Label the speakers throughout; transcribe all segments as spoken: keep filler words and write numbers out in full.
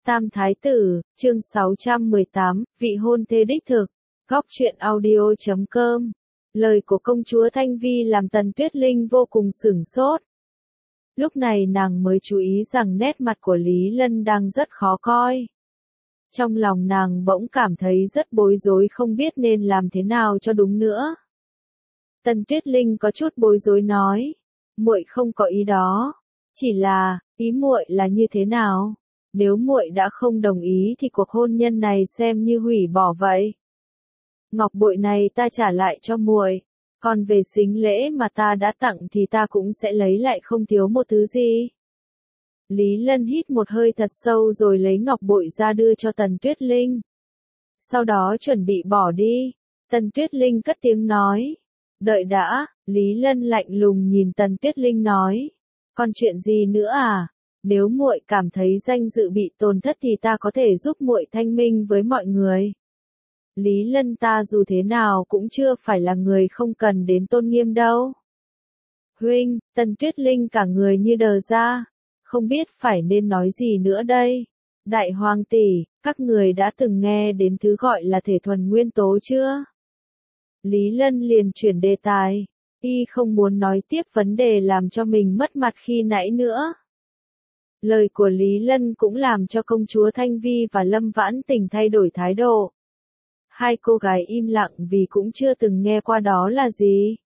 Speaker 1: Tam Thái Tử, chương sáu trăm mười tám, vị hôn thê đích thực, góc truyện audio chấm com. Lời của công chúa Thanh Vi làm Tần Tuyết Linh vô cùng sửng sốt. Lúc này nàng mới chú ý rằng nét mặt của Lý Lân đang rất khó coi. Trong lòng nàng bỗng cảm thấy rất bối rối, không biết nên làm thế nào cho đúng nữa. Tần Tuyết Linh có chút bối rối nói, muội không có ý đó, chỉ là, ý muội là như thế nào? Nếu muội đã không đồng ý thì cuộc hôn nhân này xem như hủy bỏ vậy. Ngọc bội này ta trả lại cho muội, còn về sính lễ mà ta đã tặng thì ta cũng sẽ lấy lại không thiếu một thứ gì. Lý Lân hít một hơi thật sâu rồi lấy ngọc bội ra đưa cho Tần Tuyết Linh. Sau đó chuẩn bị bỏ đi. Tần Tuyết Linh cất tiếng nói, đợi đã. Lý Lân lạnh lùng nhìn Tần Tuyết Linh nói, còn chuyện gì nữa à? Nếu muội cảm thấy danh dự bị tổn thất thì ta có thể giúp muội thanh minh với mọi người. Lý Lân ta dù thế nào cũng chưa phải là người không cần đến tôn nghiêm đâu. Huynh, Tần Tuyết Linh cả người như đờ ra, không biết phải nên nói gì nữa đây. Đại hoàng tỷ, các người đã từng nghe đến thứ gọi là thể thuần nguyên tố chưa? Lý Lân liền chuyển đề tài, y không muốn nói tiếp vấn đề làm cho mình mất mặt khi nãy nữa. Lời của Lý Lân cũng làm cho công chúa Thanh Vi và Lâm Vãn Tình thay đổi thái độ. Hai cô gái im lặng vì cũng chưa từng nghe qua đó là gì.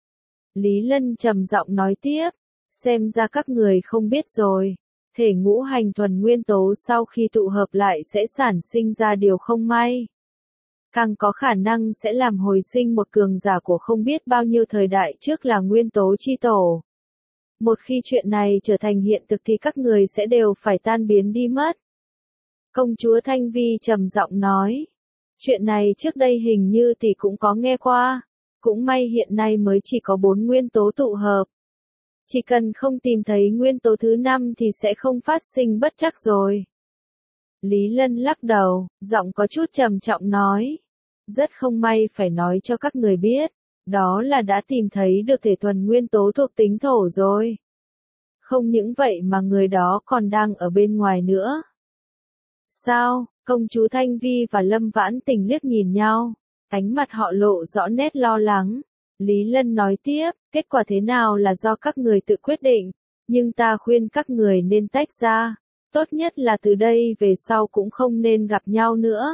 Speaker 1: Lý Lân trầm giọng nói tiếp, xem ra các người không biết rồi, thể ngũ hành thuần nguyên tố sau khi tụ hợp lại sẽ sản sinh ra điều không may. Càng có khả năng sẽ làm hồi sinh một cường giả của không biết bao nhiêu thời đại trước là nguyên tố chi tổ. Một khi chuyện này trở thành hiện thực thì các người sẽ đều phải tan biến đi mất. Công chúa Thanh Vi trầm giọng nói, chuyện này trước đây hình như tỷ cũng có nghe qua, cũng may hiện nay mới chỉ có bốn nguyên tố tụ hợp. Chỉ cần không tìm thấy nguyên tố thứ năm thì sẽ không phát sinh bất trắc rồi. Lý Lân lắc đầu, giọng có chút trầm trọng nói, rất không may phải nói cho các người biết, đó là đã tìm thấy được thể thuần nguyên tố thuộc tính thổ rồi. Không những vậy mà người đó còn đang ở bên ngoài nữa. Sao? Công chúa Thanh Vi và Lâm Vãn Tình liếc nhìn nhau, ánh mặt họ lộ rõ nét lo lắng. Lý Lân nói tiếp, kết quả thế nào là do các người tự quyết định, nhưng ta khuyên các người nên tách ra, tốt nhất là từ đây về sau cũng không nên gặp nhau nữa.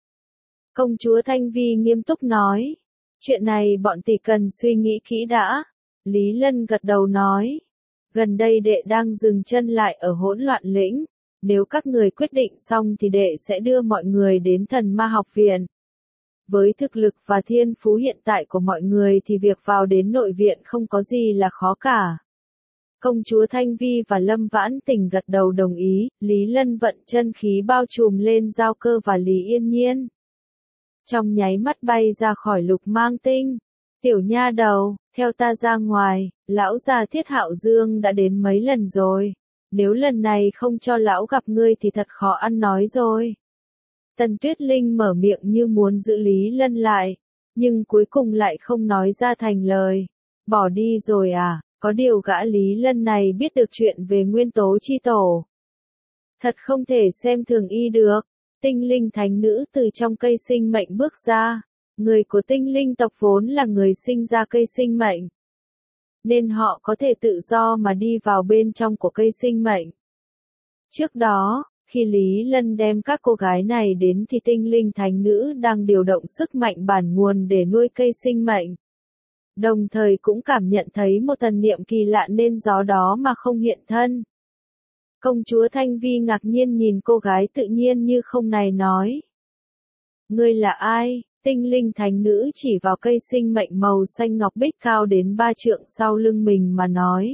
Speaker 1: Công chúa Thanh Vi nghiêm túc nói, chuyện này bọn tỷ cần suy nghĩ kỹ đã. Lý Lân gật đầu nói, gần đây đệ đang dừng chân lại ở hỗn loạn lĩnh, nếu các người quyết định xong thì đệ sẽ đưa mọi người đến thần ma học viện. Với thực lực và thiên phú hiện tại của mọi người thì việc vào đến nội viện không có gì là khó cả. Công chúa Thanh Vi và Lâm Vãn Tình gật đầu đồng ý, Lý Lân vận chân khí bao trùm lên Giao Cơ và Lý Yên Nhiên. Trong nháy mắt bay ra khỏi Lục Mang Tinh. Tiểu nha đầu, theo ta ra ngoài, lão già Thiết Hạo Dương đã đến mấy lần rồi. Nếu lần này không cho lão gặp ngươi thì thật khó ăn nói rồi. Tần Tuyết Linh mở miệng như muốn giữ Lý Lân lại, nhưng cuối cùng lại không nói ra thành lời. Bỏ đi rồi à, có điều gã Lý Lân này biết được chuyện về nguyên tố chi tổ. Thật không thể xem thường y được. Tinh linh thánh nữ từ trong cây sinh mệnh bước ra. Người của tinh linh tộc vốn là người sinh ra cây sinh mệnh, nên họ có thể tự do mà đi vào bên trong của cây sinh mệnh. Trước đó, khi Lý Lân đem các cô gái này đến thì tinh linh thánh nữ đang điều động sức mạnh bản nguồn để nuôi cây sinh mệnh. Đồng thời cũng cảm nhận thấy một thần niệm kỳ lạ nên gió đó mà không hiện thân. Công chúa Thanh Vi ngạc nhiên nhìn cô gái tự nhiên như không này nói. Ngươi là ai? Tinh linh thánh nữ chỉ vào cây sinh mệnh màu xanh ngọc bích cao đến ba trượng sau lưng mình mà nói.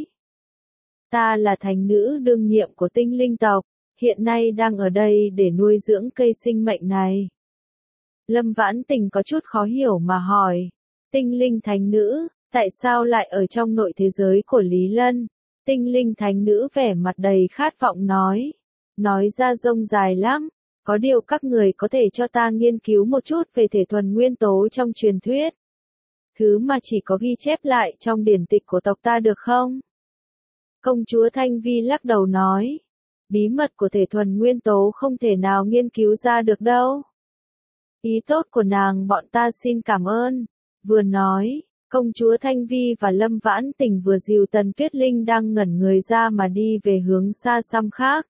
Speaker 1: Ta là thánh nữ đương nhiệm của tinh linh tộc, hiện nay đang ở đây để nuôi dưỡng cây sinh mệnh này. Lâm Vãn Tình có chút khó hiểu mà hỏi. Tinh linh thánh nữ, tại sao lại ở trong nội thế giới của Lý Lân? Tinh linh thánh nữ vẻ mặt đầy khát vọng nói. Nói ra rông dài lắm. Có điều các người có thể cho ta nghiên cứu một chút về thể thuần nguyên tố trong truyền thuyết. Thứ mà chỉ có ghi chép lại trong điển tịch của tộc ta được không? Công chúa Thanh Vi lắc đầu nói. Bí mật của thể thuần nguyên tố không thể nào nghiên cứu ra được đâu. Ý tốt của nàng bọn ta xin cảm ơn. Vừa nói, công chúa Thanh Vi và Lâm Vãn Tình vừa dìu Tần Tuyết Linh đang ngẩn người ra mà đi về hướng xa xăm khác.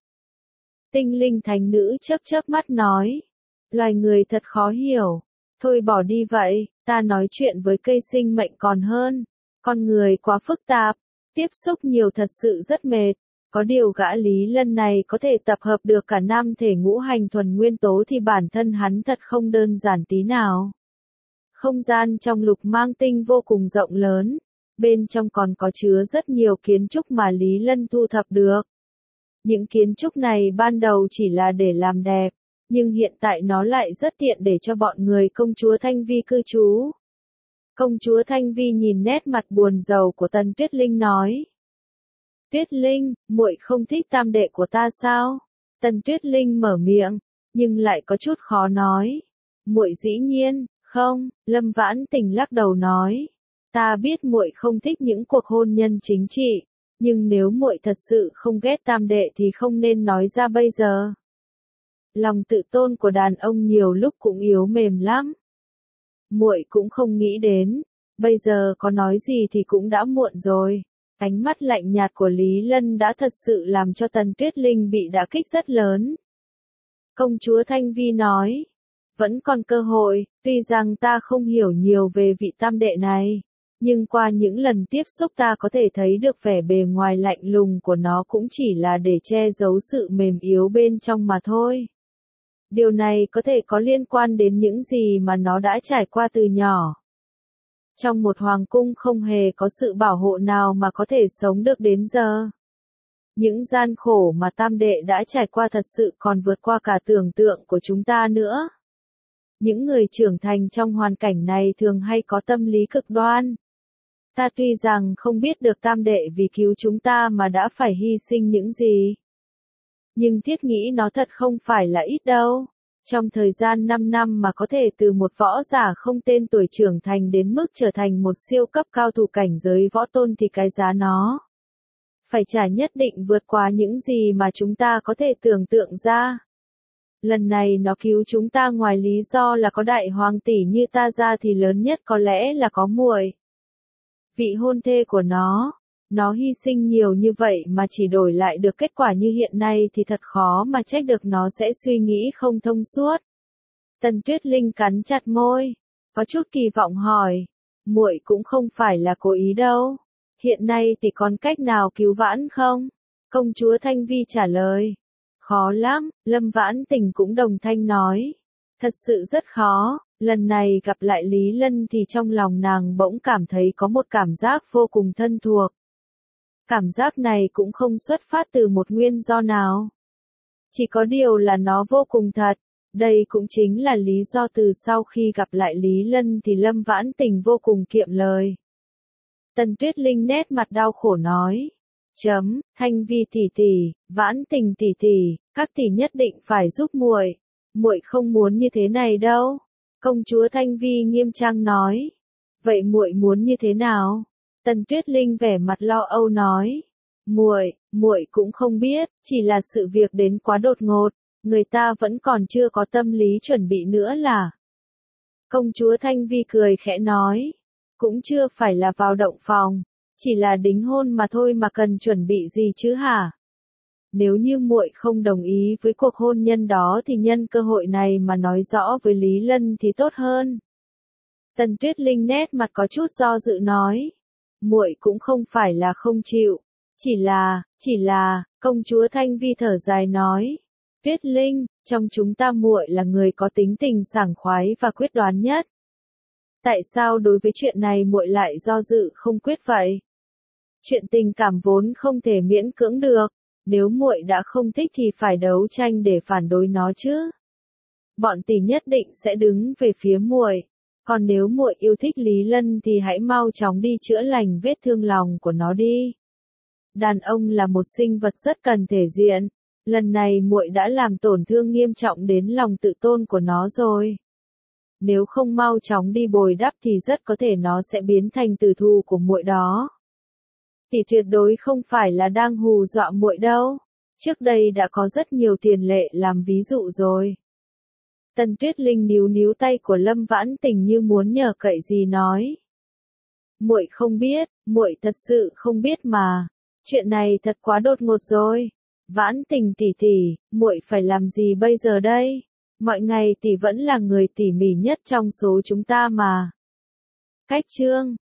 Speaker 1: Tinh linh thánh nữ chớp chớp mắt nói. Loài người thật khó hiểu. Thôi bỏ đi vậy, ta nói chuyện với cây sinh mệnh còn hơn. Con người quá phức tạp, tiếp xúc nhiều thật sự rất mệt. Có điều gã Lý Lân này có thể tập hợp được cả năm thể ngũ hành thuần nguyên tố thì bản thân hắn thật không đơn giản tí nào. Không gian trong lục mang tinh vô cùng rộng lớn, bên trong còn có chứa rất nhiều kiến trúc mà Lý Lân thu thập được. Những kiến trúc này ban đầu chỉ là để làm đẹp, nhưng hiện tại nó lại rất tiện để cho bọn người công chúa Thanh Vi cư trú. Công chúa Thanh Vi nhìn nét mặt buồn rầu của Tần Tuyết Linh nói. Tuyết Linh, muội không thích tam đệ của ta sao? Tần Tuyết Linh mở miệng, nhưng lại có chút khó nói. Muội dĩ nhiên, không, Lâm Vãn Tình lắc đầu nói. Ta biết muội không thích những cuộc hôn nhân chính trị, nhưng nếu muội thật sự không ghét tam đệ thì không nên nói ra bây giờ. Lòng tự tôn của đàn ông nhiều lúc cũng yếu mềm lắm. Muội cũng không nghĩ đến, bây giờ có nói gì thì cũng đã muộn rồi. Ánh mắt lạnh nhạt của Lý Lân đã thật sự làm cho Tần Tuyết Linh bị đả kích rất lớn. Công chúa Thanh Vi nói, vẫn còn cơ hội, tuy rằng ta không hiểu nhiều về vị tam đệ này, nhưng qua những lần tiếp xúc ta có thể thấy được vẻ bề ngoài lạnh lùng của nó cũng chỉ là để che giấu sự mềm yếu bên trong mà thôi. Điều này có thể có liên quan đến những gì mà nó đã trải qua từ nhỏ. Trong một hoàng cung không hề có sự bảo hộ nào mà có thể sống được đến giờ. Những gian khổ mà tam đệ đã trải qua thật sự còn vượt qua cả tưởng tượng của chúng ta nữa. Những người trưởng thành trong hoàn cảnh này thường hay có tâm lý cực đoan. Ta tuy rằng không biết được tam đệ vì cứu chúng ta mà đã phải hy sinh những gì. Nhưng thiết nghĩ nó thật không phải là ít đâu. Trong thời gian năm năm mà có thể từ một võ giả không tên tuổi trưởng thành đến mức trở thành một siêu cấp cao thủ cảnh giới võ tôn thì cái giá nó phải trả nhất định vượt qua những gì mà chúng ta có thể tưởng tượng ra. Lần này nó cứu chúng ta ngoài lý do là có đại hoàng tỷ như ta ra thì lớn nhất có lẽ là có muội. Vị hôn thê của nó, nó hy sinh nhiều như vậy mà chỉ đổi lại được kết quả như hiện nay thì thật khó mà trách được nó sẽ suy nghĩ không thông suốt. Tần Tuyết Linh cắn chặt môi, có chút kỳ vọng hỏi, muội cũng không phải là cố ý đâu. Hiện nay thì còn cách nào cứu vãn không? Công chúa Thanh Vi trả lời. Khó lắm, Lâm Vãn Tình cũng đồng thanh nói. Thật sự rất khó, lần này gặp lại Lý Lân thì trong lòng nàng bỗng cảm thấy có một cảm giác vô cùng thân thuộc. Cảm giác này cũng không xuất phát từ một nguyên do nào. Chỉ có điều là nó vô cùng thật. Đây cũng chính là lý do từ sau khi gặp lại Lý Lân thì Lâm Vãn Tình vô cùng kiệm lời. Tần Tuyết Linh nét mặt đau khổ nói. Chấm, Thanh Vi tỷ tỷ, Vãn Tình tỷ tỷ, các tỷ nhất định phải giúp muội. Muội không muốn như thế này đâu. Công chúa Thanh Vi nghiêm trang nói. Vậy muội muốn như thế nào? Tần Tuyết Linh vẻ mặt lo âu nói. Muội, muội cũng không biết, chỉ là sự việc đến quá đột ngột, người ta vẫn còn chưa có tâm lý chuẩn bị nữa là. Công chúa Thanh Vi cười khẽ nói. Cũng chưa phải là vào động phòng, chỉ là đính hôn mà thôi mà cần chuẩn bị gì chứ hả? Nếu như muội không đồng ý với cuộc hôn nhân đó thì nhân cơ hội này mà nói rõ với Lý Lân thì tốt hơn. Tần Tuyết Linh nét mặt có chút do dự nói. Muội cũng không phải là không chịu, chỉ là, chỉ là, công chúa Thanh Vi thở dài nói. Tuyết Linh, trong chúng ta muội là người có tính tình sảng khoái và quyết đoán nhất. Tại sao đối với chuyện này muội lại do dự không quyết vậy? Chuyện tình cảm vốn không thể miễn cưỡng được, nếu muội đã không thích thì phải đấu tranh để phản đối nó chứ. Bọn tỷ nhất định sẽ đứng về phía muội, còn nếu muội yêu thích Lý Lân thì hãy mau chóng đi chữa lành vết thương lòng của nó đi. Đàn ông là một sinh vật rất cần thể diện, lần này muội đã làm tổn thương nghiêm trọng đến lòng tự tôn của nó rồi. Nếu không mau chóng đi bồi đắp thì rất có thể nó sẽ biến thành tử thù của muội đó. Tỷ tuyệt đối không phải là đang hù dọa muội đâu. Trước đây đã có rất nhiều tiền lệ làm ví dụ rồi. Tần Tuyết Linh níu níu tay của Lâm Vãn Tình như muốn nhờ cậy gì nói. Muội không biết, muội thật sự không biết mà. Chuyện này thật quá đột ngột rồi. Vãn Tình tỷ tỷ, muội phải làm gì bây giờ đây? Mọi ngày tỷ vẫn là người tỉ mỉ nhất trong số chúng ta mà. Cách chương